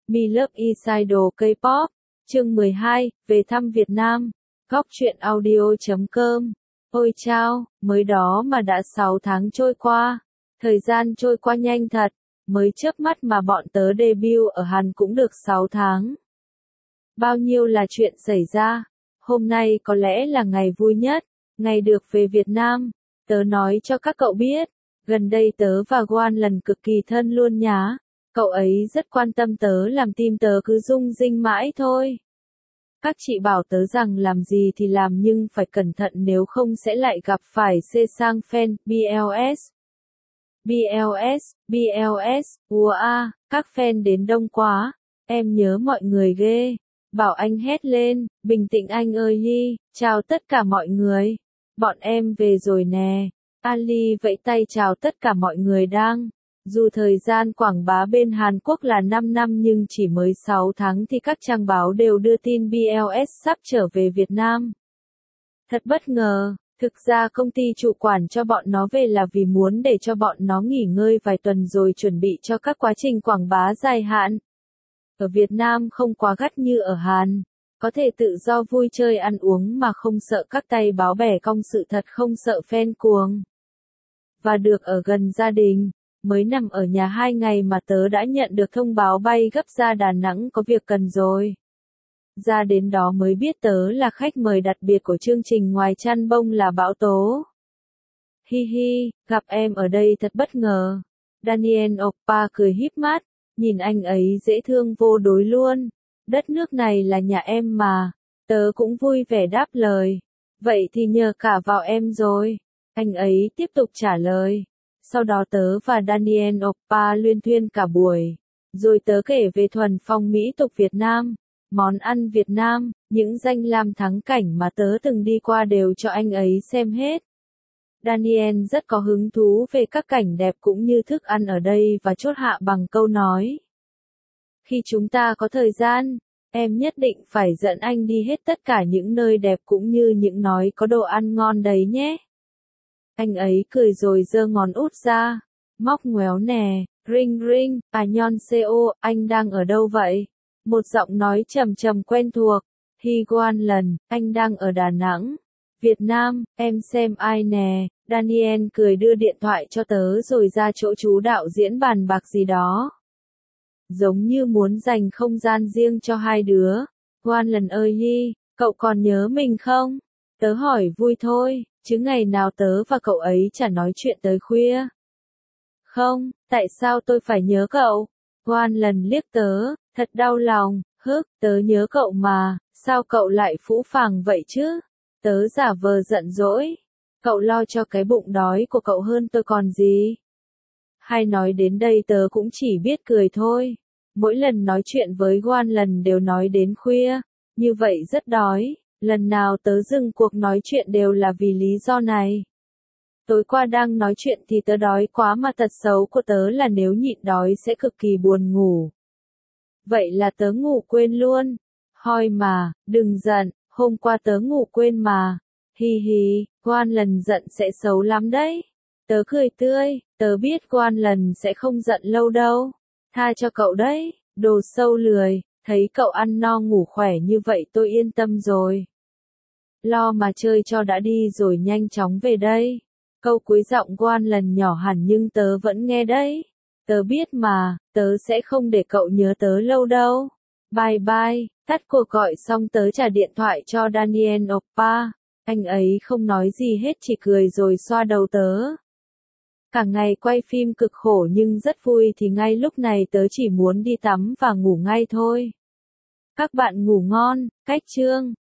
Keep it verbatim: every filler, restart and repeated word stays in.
Me Love Idol K-pop, chương mười hai, về thăm Việt Nam, góc truyện audio chấm com. Ôi chao, mới đó mà đã sáu tháng trôi qua. Thời gian trôi qua nhanh thật, mới chớp mắt mà bọn tớ debut ở Hàn cũng được sáu tháng. Bao nhiêu là chuyện xảy ra. Hôm nay có lẽ là ngày vui nhất, ngày được về Việt Nam. Tớ nói cho các cậu biết, gần đây tớ và Gwan lần cực kỳ thân luôn nhá. Cậu ấy rất quan tâm tớ, làm tim tớ cứ rung rinh mãi thôi. Các chị bảo tớ rằng làm gì thì làm nhưng phải cẩn thận nếu không sẽ lại gặp phải xê sang fan, bê lờ ét. bê lờ ét, bê lờ ét, ua a, các fan đến đông quá, em nhớ mọi người ghê. Bảo anh hét lên, bình tĩnh anh ơi hi, chào tất cả mọi người. Bọn em về rồi nè. Ali vẫy tay chào tất cả mọi người đang. Dù thời gian quảng bá bên Hàn Quốc là năm năm nhưng chỉ mới sáu tháng thì các trang báo đều đưa tin bê lờ ét sắp trở về Việt Nam. Thật bất ngờ, thực ra công ty chủ quản cho bọn nó về là vì muốn để cho bọn nó nghỉ ngơi vài tuần rồi chuẩn bị cho các quá trình quảng bá dài hạn. Ở Việt Nam không quá gắt như ở Hàn, có thể tự do vui chơi ăn uống mà không sợ các tay báo bẻ cong sự thật, không sợ fan cuồng. Và được ở gần gia đình. Mới nằm ở nhà hai ngày mà tớ đã nhận được thông báo bay gấp ra Đà Nẵng có việc cần rồi. Ra đến đó mới biết tớ là khách mời đặc biệt của chương trình Ngoài Chăn Bông là Bão Tố. Hi hi, gặp em ở đây thật bất ngờ. Daniel Oppa cười híp mắt, nhìn anh ấy dễ thương vô đối luôn. Đất nước này là nhà em mà. Tớ cũng vui vẻ đáp lời. Vậy thì nhờ cả vào em rồi. Anh ấy tiếp tục trả lời. Sau đó tớ và Daniel Oppa luyên thuyên cả buổi. Rồi tớ kể về thuần phong mỹ tục Việt Nam, món ăn Việt Nam, những danh lam thắng cảnh mà tớ từng đi qua đều cho anh ấy xem hết. Daniel rất có hứng thú về các cảnh đẹp cũng như thức ăn ở đây và chốt hạ bằng câu nói. Khi chúng ta có thời gian, em nhất định phải dẫn anh đi hết tất cả những nơi đẹp cũng như những nói có đồ ăn ngon đấy nhé. Anh ấy cười rồi giơ ngón út ra. Móc ngoéo nè, ring ring, à nhon co, anh đang ở đâu vậy? Một giọng nói trầm trầm quen thuộc. Hi Gwan lần, anh đang ở Đà Nẵng. Việt Nam, em xem ai nè. Daniel cười đưa điện thoại cho tớ rồi ra chỗ chú đạo diễn bàn bạc gì đó. Giống như muốn dành không gian riêng cho hai đứa. Gwan lần ơi hi, cậu còn nhớ mình không? Tớ hỏi vui thôi. Chứ ngày nào tớ và cậu ấy chả nói chuyện tới khuya. Không, tại sao tôi phải nhớ cậu? Gwan lần liếc tớ, thật đau lòng, hức, tớ nhớ cậu mà, sao cậu lại phũ phàng vậy chứ? Tớ giả vờ giận dỗi. Cậu lo cho cái bụng đói của cậu hơn tôi còn gì? Hay nói đến đây tớ cũng chỉ biết cười thôi. Mỗi lần nói chuyện với Gwan lần đều nói đến khuya, như vậy rất đói. Lần nào tớ dừng cuộc nói chuyện đều là vì lý do này. Tối qua đang nói chuyện thì tớ đói quá mà tật xấu của tớ là nếu nhịn đói sẽ cực kỳ buồn ngủ. Vậy là tớ ngủ quên luôn. Hoi mà, đừng giận, hôm qua tớ ngủ quên mà. Hi hi, Gwan lần giận sẽ xấu lắm đấy. Tớ cười tươi, tớ biết Gwan lần sẽ không giận lâu đâu. Tha cho cậu đấy, đồ sâu lười. Thấy cậu ăn no ngủ khỏe như vậy tôi yên tâm rồi. Lo mà chơi cho đã đi rồi nhanh chóng về đây. Câu cuối giọng Gwan lần nhỏ hẳn nhưng tớ vẫn nghe đấy. Tớ biết mà, tớ sẽ không để cậu nhớ tớ lâu đâu. Bye bye, tắt cuộc gọi xong tớ trả điện thoại cho Daniel Oppa. Anh ấy không nói gì hết chỉ cười rồi xoa đầu tớ. Cả ngày quay phim cực khổ nhưng rất vui thì ngay lúc này tớ chỉ muốn đi tắm và ngủ ngay thôi. Các bạn ngủ ngon, cách chương.